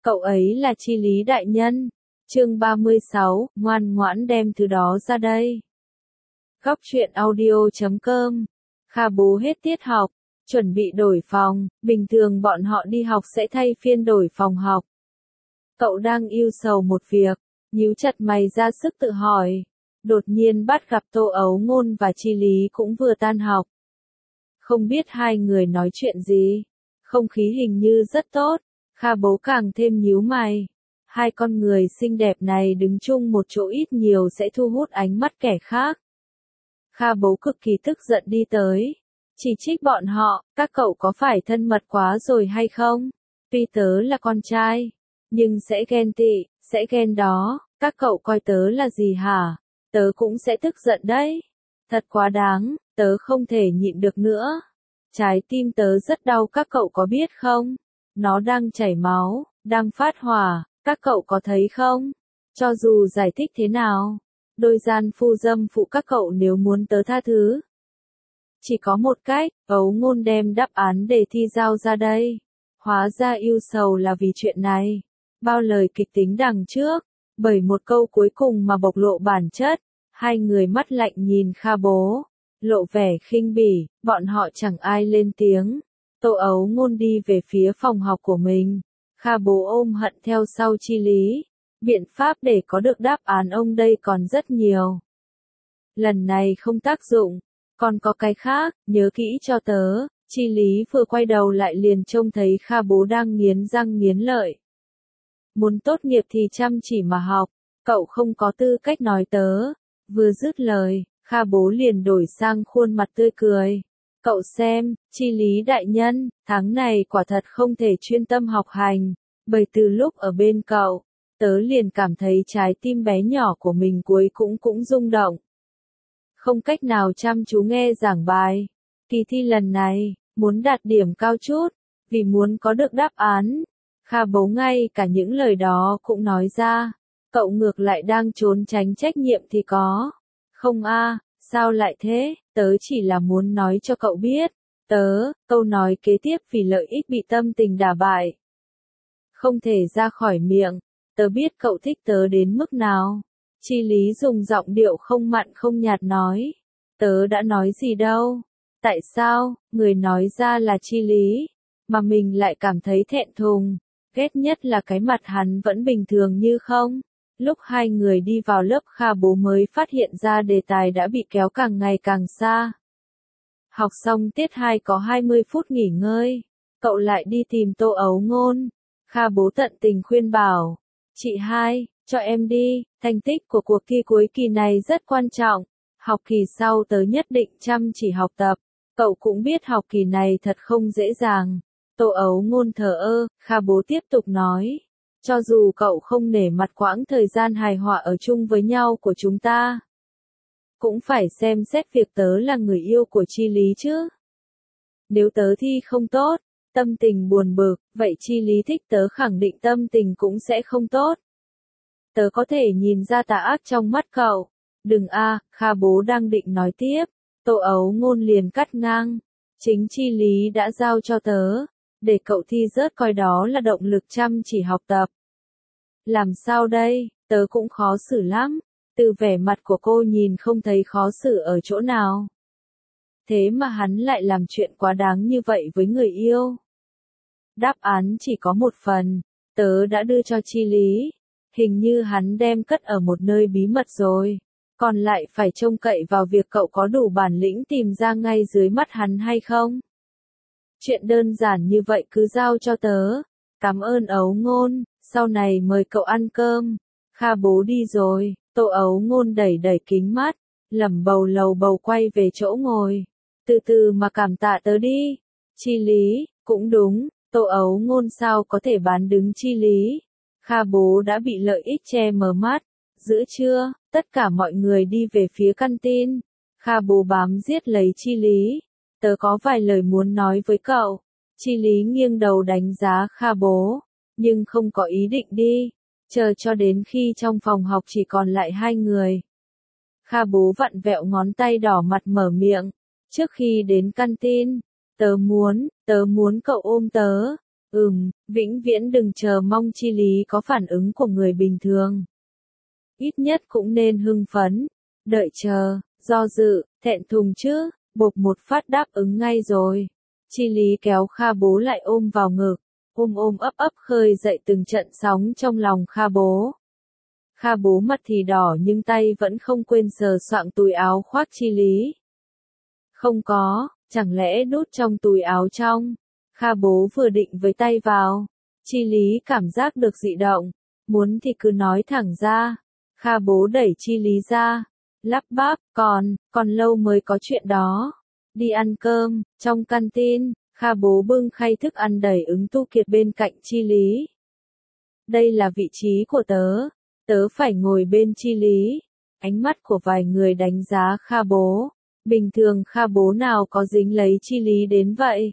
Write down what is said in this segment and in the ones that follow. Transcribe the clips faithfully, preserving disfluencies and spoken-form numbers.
Cậu ấy là Chi Lý đại nhân. Chương ba mươi sáu, ngoan ngoãn đem thứ đó ra đây. Góc truyện audio chấm com. Kha bố hết tiết học, chuẩn bị đổi phòng, bình thường bọn họ đi học sẽ thay phiên đổi phòng học. Cậu đang ưu sầu một việc, nhíu chặt mày ra sức tự hỏi. Đột nhiên bắt gặp Tô Ấu Ngôn và Chi Lý cũng vừa tan học. Không biết hai người nói chuyện gì, không khí hình như rất tốt. Kha bố càng thêm nhíu mày. Hai con người xinh đẹp này đứng chung một chỗ ít nhiều sẽ thu hút ánh mắt kẻ khác. Kha bố cực kỳ tức giận đi tới. Chỉ trích bọn họ, các cậu có phải thân mật quá rồi hay không? Tuy tớ là con trai, nhưng sẽ ghen tị, sẽ ghen đó, các cậu coi tớ là gì hả? Tớ cũng sẽ tức giận đấy. Thật quá đáng, tớ không thể nhịn được nữa. Trái tim tớ rất đau, các cậu có biết không? Nó đang chảy máu, đang phát hỏa, các cậu có thấy không? Cho dù giải thích thế nào, đôi gian phu dâm phụ các cậu nếu muốn tớ tha thứ. Chỉ có một cách, Ấu Ngôn đem đáp án đề thi giao ra đây. Hóa ra ưu sầu là vì chuyện này. Bao lời kịch tính đằng trước, bởi một câu cuối cùng mà bộc lộ bản chất, hai người mắt lạnh nhìn Kha bố, lộ vẻ khinh bỉ, bọn họ chẳng ai lên tiếng. Tô Ấu Ngôn đi về phía phòng học của mình. Kha bố ôm hận theo sau Chi Lý. Biện pháp để có được đáp án ông đây còn rất nhiều. Lần này không tác dụng, còn có cái khác, nhớ kỹ cho tớ. Chi Lý vừa quay đầu lại liền trông thấy Kha bố đang nghiến răng nghiến lợi. Muốn tốt nghiệp thì chăm chỉ mà học, cậu không có tư cách nói tớ. Vừa dứt lời, Kha bố liền đổi sang khuôn mặt tươi cười. Cậu xem, Chi Lý đại nhân, tháng này quả thật không thể chuyên tâm học hành, bởi từ lúc ở bên cậu, tớ liền cảm thấy trái tim bé nhỏ của mình cuối cũng cũng rung động. Không cách nào chăm chú nghe giảng bài. Kỳ thi lần này, muốn đạt điểm cao chút, vì muốn có được đáp án. Kha bố ngay cả những lời đó cũng nói ra. Cậu ngược lại đang trốn tránh trách nhiệm thì có. Không a, sao lại thế, tớ chỉ là muốn nói cho cậu biết. Tớ, câu nói kế tiếp vì lợi ích bị tâm tình đả bại. Không thể ra khỏi miệng, tớ biết cậu thích tớ đến mức nào. Chi Lý dùng giọng điệu không mặn không nhạt nói. Tớ đã nói gì đâu. Tại sao, người nói ra là Chi Lý, mà mình lại cảm thấy thẹn thùng. Ghét nhất là cái mặt hắn vẫn bình thường như không. Lúc hai người đi vào lớp Kha bố mới phát hiện ra đề tài đã bị kéo càng ngày càng xa. Học xong tiết hai có hai mươi phút nghỉ ngơi. Cậu lại đi tìm Tô Ấu Ngôn. Kha bố tận tình khuyên bảo. Chị hai, cho em đi, thành tích của cuộc thi cuối kỳ này rất quan trọng. Học kỳ sau tớ nhất định chăm chỉ học tập. Cậu cũng biết học kỳ này thật không dễ dàng. Tô Ấu Ngôn thờ ơ, Kha bố tiếp tục nói. Cho dù cậu không nể mặt quãng thời gian hài hòa ở chung với nhau của chúng ta, cũng phải xem xét việc tớ là người yêu của Chi Lý chứ. Nếu tớ thi không tốt, tâm tình buồn bực, vậy Chi Lý thích tớ khẳng định tâm tình cũng sẽ không tốt. Tớ có thể nhìn ra tà ác trong mắt cậu. Đừng a, Kha bố đang định nói tiếp. Tô Ấu Ngôn liền cắt ngang. Chính Chi Lý đã giao cho tớ, để cậu thi rớt coi đó là động lực chăm chỉ học tập. Làm sao đây, tớ cũng khó xử lắm. Từ vẻ mặt của cô nhìn không thấy khó xử ở chỗ nào. Thế mà hắn lại làm chuyện quá đáng như vậy với người yêu. Đáp án chỉ có một phần, tớ đã đưa cho Chi Lý. Hình như hắn đem cất ở một nơi bí mật rồi. Còn lại phải trông cậy vào việc cậu có đủ bản lĩnh tìm ra ngay dưới mắt hắn hay không. Chuyện đơn giản như vậy cứ giao cho tớ. Cảm ơn Ấu Ngôn, sau này mời cậu ăn cơm. Kha bố đi rồi, Tô Ấu Ngôn đẩy đẩy kính mắt, lẩm bầu lầu bầu quay về chỗ ngồi. Từ từ mà cảm tạ tớ đi. Chi Lý, cũng đúng, Tô Ấu Ngôn sao có thể bán đứng Chi Lý. Kha bố đã bị lợi ích che mờ mắt. Giữa trưa, tất cả mọi người đi về phía căn tin. Kha bố bám giết lấy Chi Lý. Tớ có vài lời muốn nói với cậu. Chi Lý nghiêng đầu đánh giá Kha bố, nhưng không có ý định đi, chờ cho đến khi trong phòng học chỉ còn lại hai người. Kha bố vặn vẹo ngón tay đỏ mặt mở miệng. Trước khi đến căn tin, tớ muốn, tớ muốn cậu ôm tớ. Ừm, vĩnh viễn đừng chờ mong chi lý có phản ứng của người bình thường. Ít nhất cũng nên hưng phấn, đợi chờ, do dự, thẹn thùng chứ, bộp một phát đáp ứng ngay rồi. Chi lý kéo Kha Bố lại ôm vào ngực, ôm ôm ấp ấp khơi dậy từng trận sóng trong lòng Kha Bố. Kha Bố mặt thì đỏ nhưng tay vẫn không quên sờ soạng túi áo khoác Chi lý. Không có, chẳng lẽ đút trong túi áo trong? Kha Bố vừa định với tay vào. Chi lý cảm giác được dị động, muốn thì cứ nói thẳng ra. Kha Bố đẩy Chi lý ra, lắp bắp, còn, còn lâu mới có chuyện đó. Đi ăn cơm, trong canteen, Kha Bố bưng khay thức ăn đầy Ứng Tu Kiệt bên cạnh Chi lý. Đây là vị trí của tớ, tớ phải ngồi bên Chi lý. Ánh mắt của vài người đánh giá Kha Bố. Bình thường Kha Bố nào có dính lấy Chi lý đến vậy?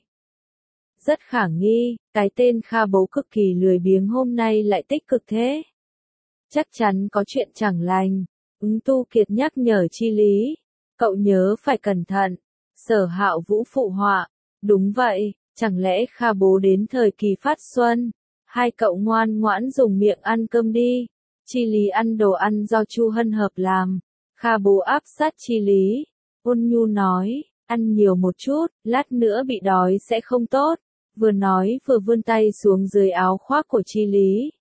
Rất khả nghi, cái tên Kha Bố cực kỳ lười biếng hôm nay lại tích cực thế. Chắc chắn có chuyện chẳng lành. Ứng Tu Kiệt nhắc nhở Chi lý. Cậu nhớ phải cẩn thận. Sở Hạo Vũ phụ họa. Đúng vậy, chẳng lẽ Kha Bố đến thời kỳ phát xuân? Hai cậu ngoan ngoãn dùng miệng ăn cơm đi. Chi lý ăn đồ ăn do Chu Hân Hợp làm. Kha Bố áp sát Chi lý. Ôn nhu nói, ăn nhiều một chút, lát nữa bị đói sẽ không tốt. Vừa nói vừa vươn tay xuống dưới áo khoác của Chi lý.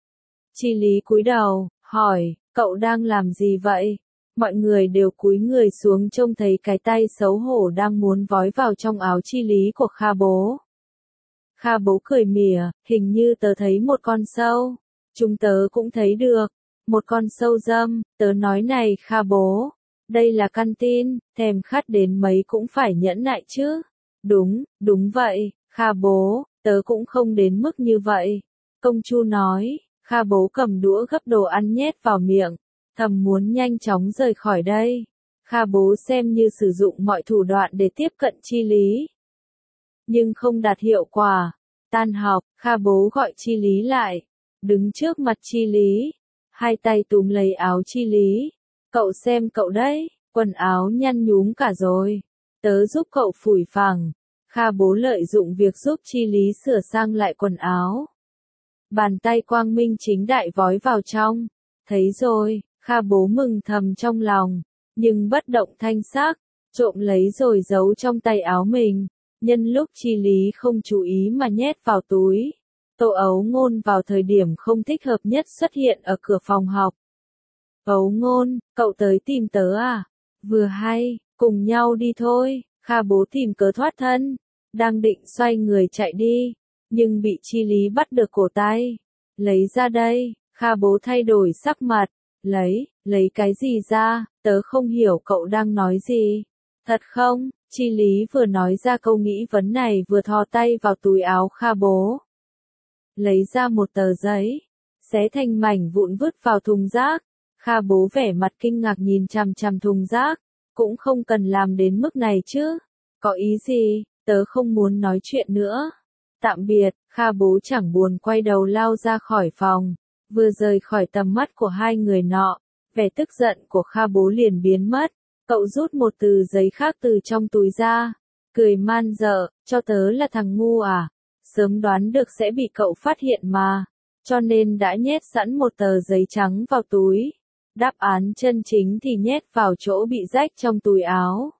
Chi lý cúi đầu, hỏi, cậu đang làm gì vậy? Mọi người đều cúi người xuống trông thấy cái tay xấu hổ đang muốn vói vào trong áo Chi lý của Kha Bố. Kha Bố cười mỉa, hình như tớ thấy một con sâu. Chúng tớ cũng thấy được. Một con sâu dâm, tớ nói này Kha Bố. Đây là canteen, thèm khát đến mấy cũng phải nhẫn nại chứ. Đúng, đúng vậy, Kha Bố, tớ cũng không đến mức như vậy. Công Chu nói, Kha Bố cầm đũa gấp đồ ăn nhét vào miệng, thầm muốn nhanh chóng rời khỏi đây. Kha Bố xem như sử dụng mọi thủ đoạn để tiếp cận Chi lý. Nhưng không đạt hiệu quả. Tan học, Kha Bố gọi Chi lý lại, đứng trước mặt Chi lý, hai tay túm lấy áo Chi lý. Cậu xem cậu đấy, quần áo nhăn nhúm cả rồi. Tớ giúp cậu phủi phẳng. Kha Bố lợi dụng việc giúp Chi lý sửa sang lại quần áo. Bàn tay quang minh chính đại vói vào trong. Thấy rồi, Kha Bố mừng thầm trong lòng, nhưng bất động thanh sắc, trộm lấy rồi giấu trong tay áo mình. Nhân lúc Chi lý không chú ý mà nhét vào túi. Tô Ấu Ngôn vào thời điểm không thích hợp nhất xuất hiện ở cửa phòng học. Ấu Ngôn, cậu tới tìm tớ à? Vừa hay, cùng nhau đi thôi. Kha Bố tìm cớ thoát thân, đang định xoay người chạy đi, nhưng bị Chi lý bắt được cổ tay. Lấy ra đây. Kha Bố thay đổi sắc mặt. Lấy, lấy cái gì ra? Tớ không hiểu cậu đang nói gì. Thật không? Chi lý vừa nói ra câu nghĩ vấn này vừa thò tay vào túi áo Kha Bố. Lấy ra một tờ giấy, xé thành mảnh vụn vứt vào thùng rác. Kha Bố vẻ mặt kinh ngạc nhìn chằm chằm thùng rác. Cũng không cần làm đến mức này chứ. Có ý gì? Tớ không muốn nói chuyện nữa. Tạm biệt. Kha Bố chẳng buồn quay đầu lao ra khỏi phòng. Vừa rời khỏi tầm mắt của hai người nọ, vẻ tức giận của Kha Bố liền biến mất. Cậu rút một tờ giấy khác từ trong túi ra, cười man dợ, cho tớ là thằng ngu à? Sớm đoán được sẽ bị cậu phát hiện mà, cho nên đã nhét sẵn một tờ giấy trắng vào túi. Đáp án chân chính thì nhét vào chỗ bị rách trong túi áo.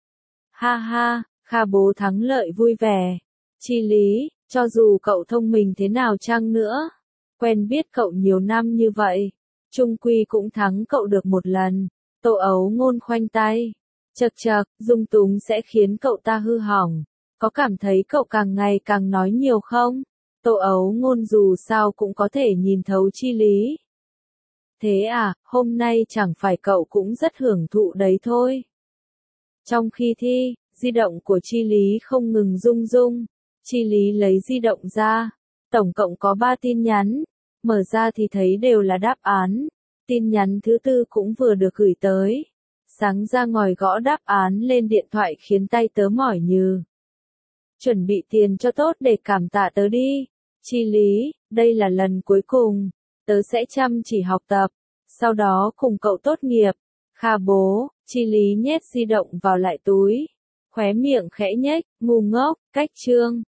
Ha ha, Kha Bố thắng lợi vui vẻ. Chi lý, cho dù cậu thông minh thế nào chăng nữa, quen biết cậu nhiều năm như vậy, chung quy cũng thắng cậu được một lần. Tô Ấu Ngôn khoanh tay. Chậc chậc, dung túng sẽ khiến cậu ta hư hỏng. Có cảm thấy cậu càng ngày càng nói nhiều không? Tô Ấu Ngôn dù sao cũng có thể nhìn thấu Chi lý. Thế à, hôm nay chẳng phải cậu cũng rất hưởng thụ đấy thôi. Trong khi thi, di động của Chi lý không ngừng rung rung. Chi lý lấy di động ra. Tổng cộng có ba tin nhắn. Mở ra thì thấy đều là đáp án. Tin nhắn thứ tư cũng vừa được gửi tới. Sáng ra ngồi gõ đáp án lên điện thoại khiến tay tớ mỏi nhừ. Chuẩn bị tiền cho tốt để cảm tạ tớ đi. Chi lý, đây là lần cuối cùng. Tớ sẽ chăm chỉ học tập. Sau đó cùng cậu tốt nghiệp. Kha Bố. Chi lý nhét di động vào lại túi. Khóe miệng khẽ nhếch, ngu ngốc, cách chương.